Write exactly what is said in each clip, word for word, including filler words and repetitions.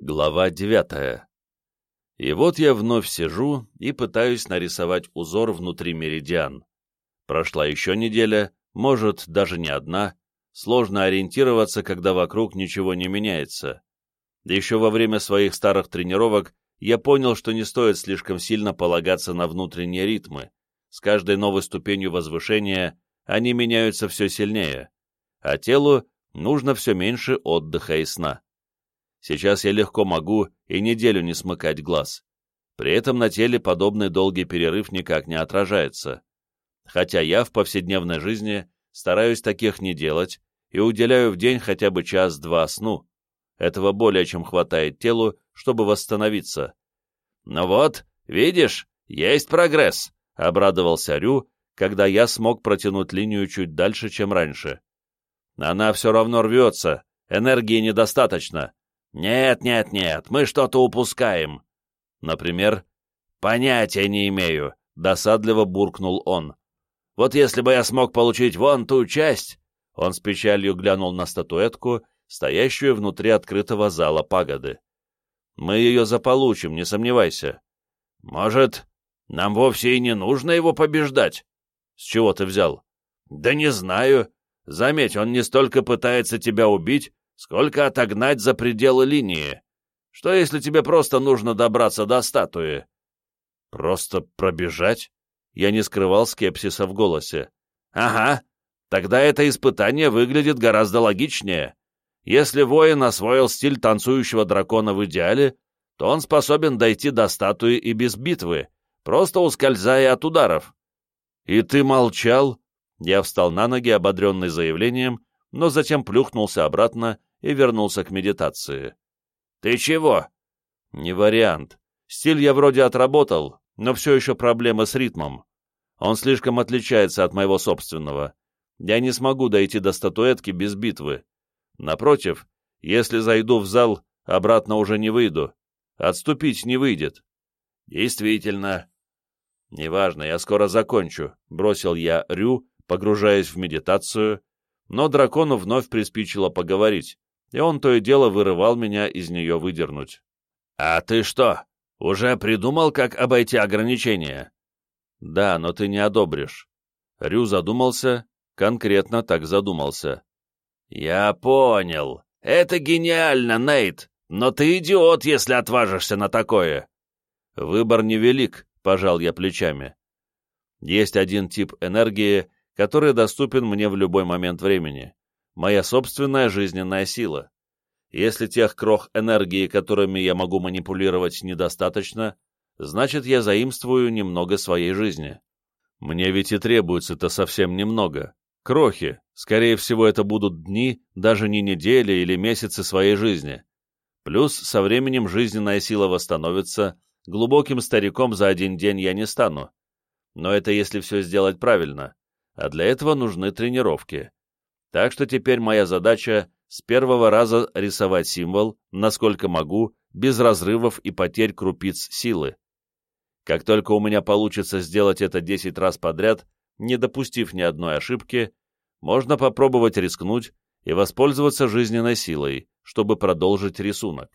Глава девятая. И вот я вновь сижу и пытаюсь нарисовать узор внутри меридиан. Прошла еще неделя, может, даже не одна. Сложно ориентироваться, когда вокруг ничего не меняется. Еще во время своих старых тренировок я понял, что не стоит слишком сильно полагаться на внутренние ритмы. С каждой новой ступенью возвышения они меняются все сильнее, а телу нужно все меньше отдыха и сна. Сейчас я легко могу и неделю не смыкать глаз. При этом на теле подобный долгий перерыв никак не отражается. Хотя я в повседневной жизни стараюсь таких не делать и уделяю в день хотя бы час-два сну. Этого более чем хватает телу, чтобы восстановиться. «Ну вот, видишь, есть прогресс», — обрадовался Рю, когда я смог протянуть линию чуть дальше, чем раньше. «Она все равно рвется, энергии недостаточно». «Нет, нет, нет, мы что-то упускаем». «Например?» «Понятия не имею», — досадливо буркнул он. «Вот если бы я смог получить вон ту часть...» Он с печалью глянул на статуэтку, стоящую внутри открытого зала пагоды. «Мы ее заполучим, не сомневайся». «Может, нам вовсе и не нужно его побеждать?» «С чего ты взял?» «Да не знаю. Заметь, он не столько пытается тебя убить, сколько отогнать за пределы линии. Что, если тебе просто нужно добраться до статуи?» «Просто пробежать?» Я не скрывал скепсиса в голосе. «Ага, тогда это испытание выглядит гораздо логичнее. Если воин освоил стиль танцующего дракона в идеале, то он способен дойти до статуи и без битвы, просто ускользая от ударов». «И ты молчал?» Я встал на ноги, ободренный заявлением, но затем плюхнулся обратно и вернулся к медитации. «Ты чего?» «Не вариант. Стиль я вроде отработал, но все еще проблемы с ритмом. Он слишком отличается от моего собственного. Я не смогу дойти до статуэтки без битвы. Напротив, если зайду в зал, обратно уже не выйду. Отступить не выйдет». «Действительно». «Неважно, я скоро закончу», — бросил я Рю, погружаясь в медитацию, но дракону вновь приспичило поговорить, и он то и дело вырывал меня из нее выдернуть. «А ты что, уже придумал, как обойти ограничения?» «Да, но ты не одобришь». Рю задумался, конкретно так задумался. «Я понял. Это гениально, Нейт, но ты идиот, если отважишься на такое». «Выбор невелик», — пожал я плечами. «Есть один тип энергии, который доступен мне в любой момент времени. Моя собственная жизненная сила. Если тех крох энергии, которыми я могу манипулировать, недостаточно, значит, я заимствую немного своей жизни. Мне ведь и требуется-то совсем немного. Крохи, скорее всего, это будут дни, даже не недели или месяцы своей жизни. Плюс со временем жизненная сила восстановится, глубоким стариком за один день я не стану. Но это если все сделать правильно, а для этого нужны тренировки. Так что теперь моя задача с первого раза рисовать символ, насколько могу, без разрывов и потерь крупиц силы. Как только у меня получится сделать это десять раз подряд, не допустив ни одной ошибки, можно попробовать рискнуть и воспользоваться жизненной силой, чтобы продолжить рисунок.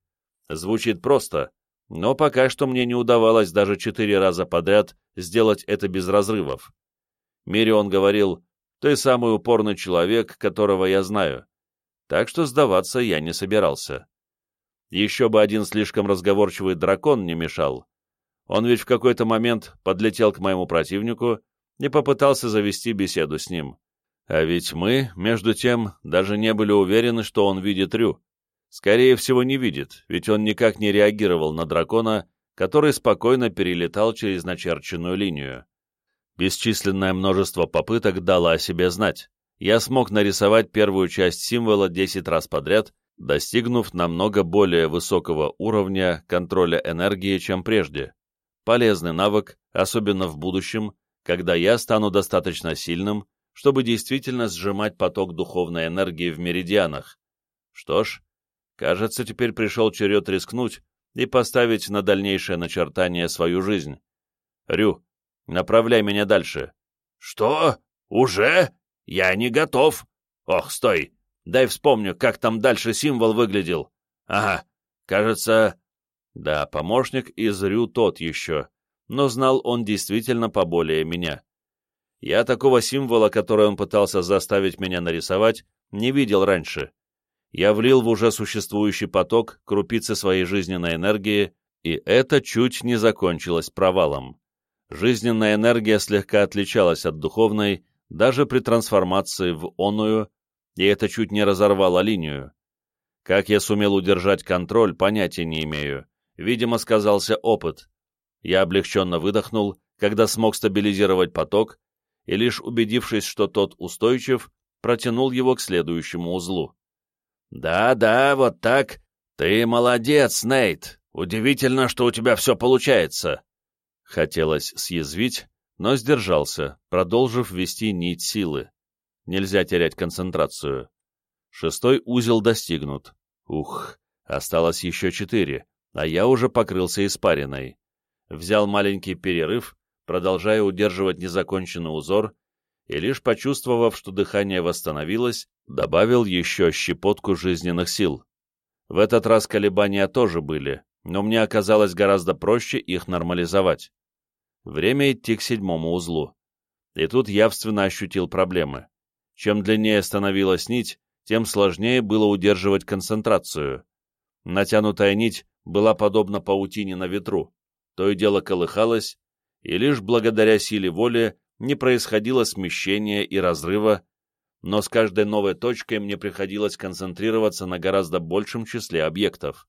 Звучит просто, но пока что мне не удавалось даже четыре раза подряд сделать это без разрывов. Мирион говорил: «Ты самый упорный человек, которого я знаю», так что сдаваться я не собирался. Еще бы один слишком разговорчивый дракон не мешал. Он ведь в какой-то момент подлетел к моему противнику и попытался завести беседу с ним. А ведь мы, между тем, даже не были уверены, что он видит Рю. Скорее всего, не видит, ведь он никак не реагировал на дракона, который спокойно перелетал через начерченную линию. Бесчисленное множество попыток дало о себе знать. Я смог нарисовать первую часть символа десять раз подряд, достигнув намного более высокого уровня контроля энергии, чем прежде. Полезный навык, особенно в будущем, когда я стану достаточно сильным, чтобы действительно сжимать поток духовной энергии в меридианах. Что ж, кажется, теперь пришел черед рискнуть и поставить на дальнейшее начертание свою жизнь. Рю, направляй меня дальше. «Что? Уже? Я не готов. Ох, стой, дай вспомню, как там дальше символ выглядел. Ага, Кажется, да, помощник из Рю тот еще, но знал он действительно поболее меня. Я такого символа, который он пытался заставить меня нарисовать, не видел раньше. Я влил в уже существующий поток крупицы своей жизненной энергии, и это чуть не закончилось провалом. Жизненная энергия слегка отличалась от духовной, даже при трансформации в оную, и это чуть не разорвало линию. Как я сумел удержать контроль, понятия не имею. Видимо, сказался опыт. Я облегченно выдохнул, когда смог стабилизировать поток, и лишь убедившись, что тот устойчив, протянул его к следующему узлу. «Да-да, вот так. Ты молодец, Нейт. Удивительно, что у тебя все получается». Хотелось съязвить, но сдержался, продолжив вести нить силы. Нельзя терять концентрацию. Шестой узел достигнут. Ух, осталось еще четыре, а я уже покрылся испариной. Взял маленький перерыв, продолжая удерживать незаконченный узор, и лишь почувствовав, что дыхание восстановилось, добавил еще щепотку жизненных сил. В этот раз колебания тоже были, но мне оказалось гораздо проще их нормализовать. Время идти к седьмому узлу. И тут явственно ощутил проблемы. Чем длиннее становилась нить, тем сложнее было удерживать концентрацию. Натянутая нить была подобна паутине на ветру, то и дело колыхалась, и лишь благодаря силе воли не происходило смещения и разрыва, но с каждой новой точкой мне приходилось концентрироваться на гораздо большем числе объектов.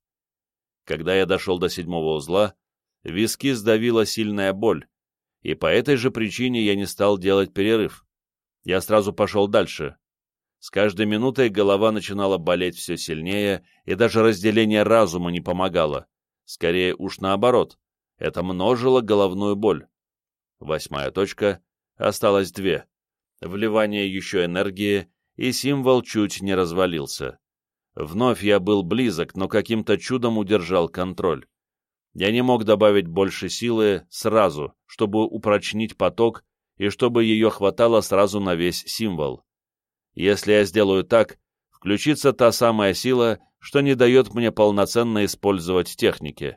Когда я дошел до седьмого узла, виски сдавила сильная боль, и по этой же причине я не стал делать перерыв. Я сразу пошел дальше. С каждой минутой голова начинала болеть все сильнее, и даже разделение разума не помогало. Скорее уж наоборот, это множило головную боль. Восьмая точка, осталось две. Вливание еще энергии, и символ чуть не развалился. Вновь я был близок, но каким-то чудом удержал контроль. Я не мог добавить больше силы сразу, чтобы упрочнить поток, и чтобы ее хватало сразу на весь символ. Если я сделаю так, включится та самая сила, что не дает мне полноценно использовать техники.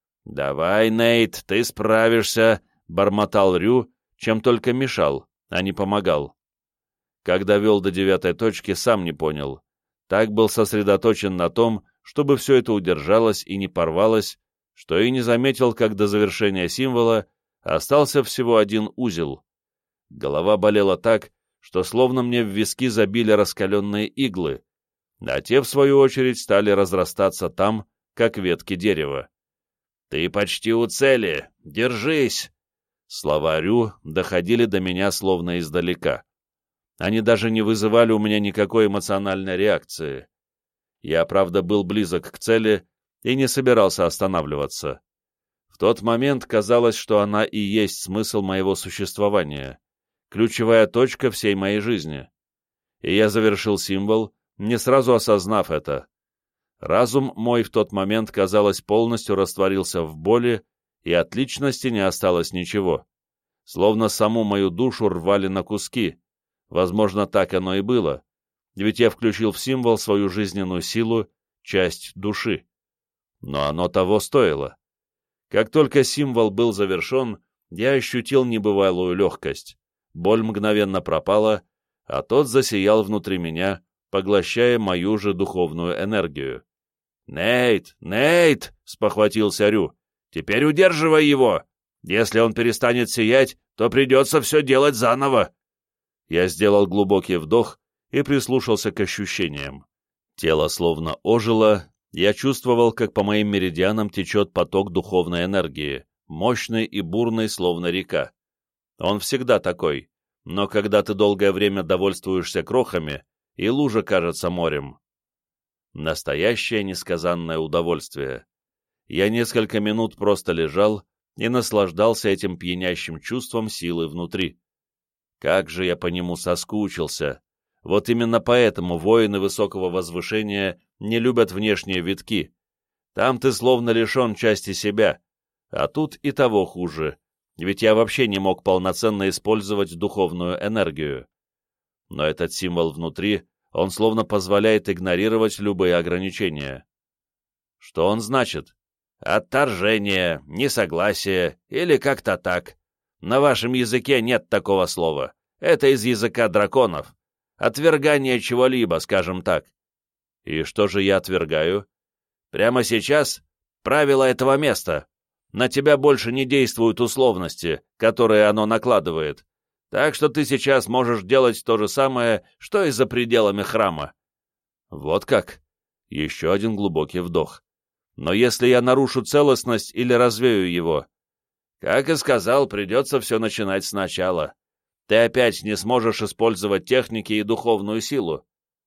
«Давай, Нейт, ты справишься», — бормотал Рю, чем только мешал, а не помогал. Когда вел до девятой точки, сам не понял. Так был сосредоточен на том, чтобы все это удержалось и не порвалось, что и не заметил, как до завершения символа остался всего один узел. Голова болела так, что словно мне в виски забили раскаленные иглы, а те, в свою очередь, стали разрастаться там, как ветки дерева. «Ты почти у цели! Держись!» Слова Рю доходили до меня словно издалека. Они даже не вызывали у меня никакой эмоциональной реакции. Я, правда, был близок к цели и не собирался останавливаться. В тот момент казалось, что она и есть смысл моего существования, ключевая точка всей моей жизни. И я завершил символ, не сразу осознав это. Разум мой в тот момент, казалось, полностью растворился в боли, и от личности не осталось ничего. Словно саму мою душу рвали на куски. Возможно, так оно и было, ведь я включил в символ свою жизненную силу, часть души. Но оно того стоило. Как только символ был завершен, я ощутил небывалую легкость. Боль мгновенно пропала, а тот засиял внутри меня, поглощая мою же духовную энергию. «Нейт! Нейт!» — спохватился Рю. «Теперь удерживай его! Если он перестанет сиять, то придется все делать заново!» Я сделал глубокий вдох и прислушался к ощущениям. Тело словно ожило, я чувствовал, как по моим меридианам течет поток духовной энергии, мощный и бурный, словно река. Он всегда такой, но когда ты долгое время довольствуешься крохами, и лужа кажется морем. Настоящее несказанное удовольствие. Я несколько минут просто лежал и наслаждался этим пьянящим чувством силы внутри. Как же я по нему соскучился! Вот именно поэтому воины высокого возвышения не любят внешние витки. Там ты словно лишен части себя, а тут и того хуже, ведь я вообще не мог полноценно использовать духовную энергию. Но этот символ внутри, он словно позволяет игнорировать любые ограничения. Что он значит? Отторжение, несогласие или как-то так. На вашем языке нет такого слова. Это из языка драконов. Отвергание чего-либо, скажем так. И что же я отвергаю? Прямо сейчас правила этого места. На тебя больше не действуют условности, которые оно накладывает. Так что ты сейчас можешь делать то же самое, что и за пределами храма. Вот как? Еще один глубокий вдох. Но если я нарушу целостность или развею его? Как и сказал, придется все начинать сначала. Ты опять не сможешь использовать техники и духовную силу.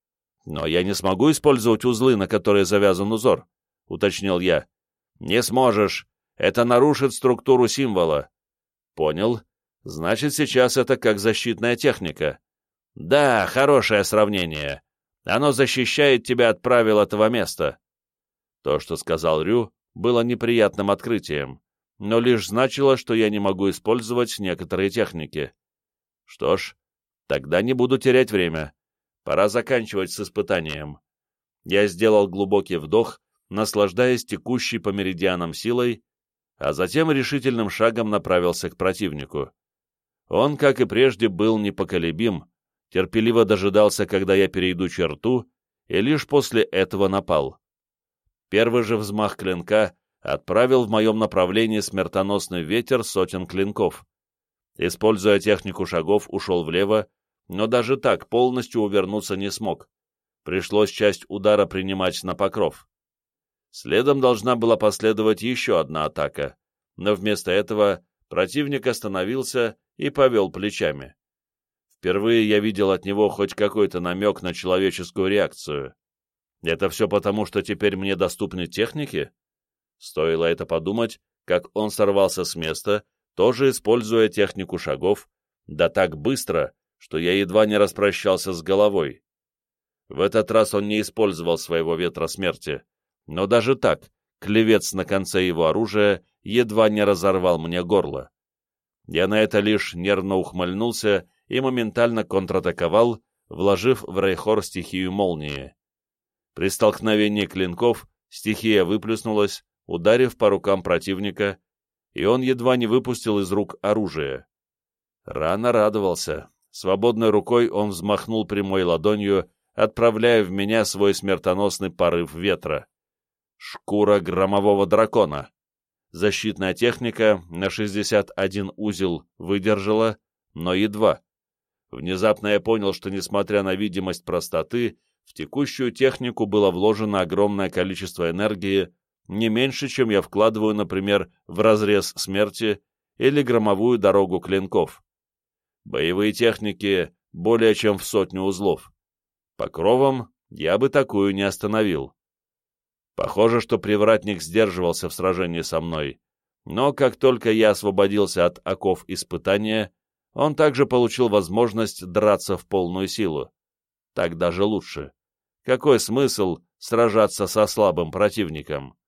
Но я не смогу использовать узлы, на которые завязан узор, уточнил я. Не сможешь. Это нарушит структуру символа. Понял. Значит, сейчас это как защитная техника. Да, хорошее сравнение. Оно защищает тебя от правил этого места. То, что сказал Рю, было неприятным открытием, но лишь значило, что я не могу использовать некоторые техники. Что ж, тогда не буду терять время. Пора заканчивать с испытанием. Я сделал глубокий вдох, наслаждаясь текущей по меридианам силой, а затем решительным шагом направился к противнику. Он, как и прежде, был непоколебим, терпеливо дожидался, когда я перейду черту, и лишь после этого напал. Первый же взмах клинка отправил в моем направлении смертоносный ветер сотен клинков. Используя технику шагов, ушел влево, но даже так полностью увернуться не смог. Пришлось часть удара принимать на покров. Следом должна была последовать еще одна атака, но вместо этого противник остановился и повел плечами. Впервые я видел от него хоть какой-то намек на человеческую реакцию. Это все потому, что теперь мне доступны техники? Стоило это подумать, как он сорвался с места, тоже используя технику шагов, да так быстро, что я едва не распрощался с головой. В этот раз он не использовал своего ветра смерти, но даже так, клевец на конце его оружия едва не разорвал мне горло. Я на это лишь нервно ухмыльнулся и моментально контратаковал, вложив в Рейхор стихию молнии. При столкновении клинков стихия выплеснулась, ударив по рукам противника, и он едва не выпустил из рук оружие. Рано радовался. Свободной рукой он взмахнул прямой ладонью, отправляя в меня свой смертоносный порыв ветра. Шкура громового дракона. Защитная техника на шестьдесят один узел выдержала, но едва. Внезапно я понял, что, несмотря на видимость простоты, в текущую технику было вложено огромное количество энергии, не меньше, чем я вкладываю, например, в разрез смерти или громовую дорогу клинков. Боевые техники более чем в сотню узлов. Покровом я бы такую не остановил. Похоже, что привратник сдерживался в сражении со мной, но как только я освободился от оков испытания, он также получил возможность драться в полную силу. Так даже лучше. Какой смысл сражаться со слабым противником?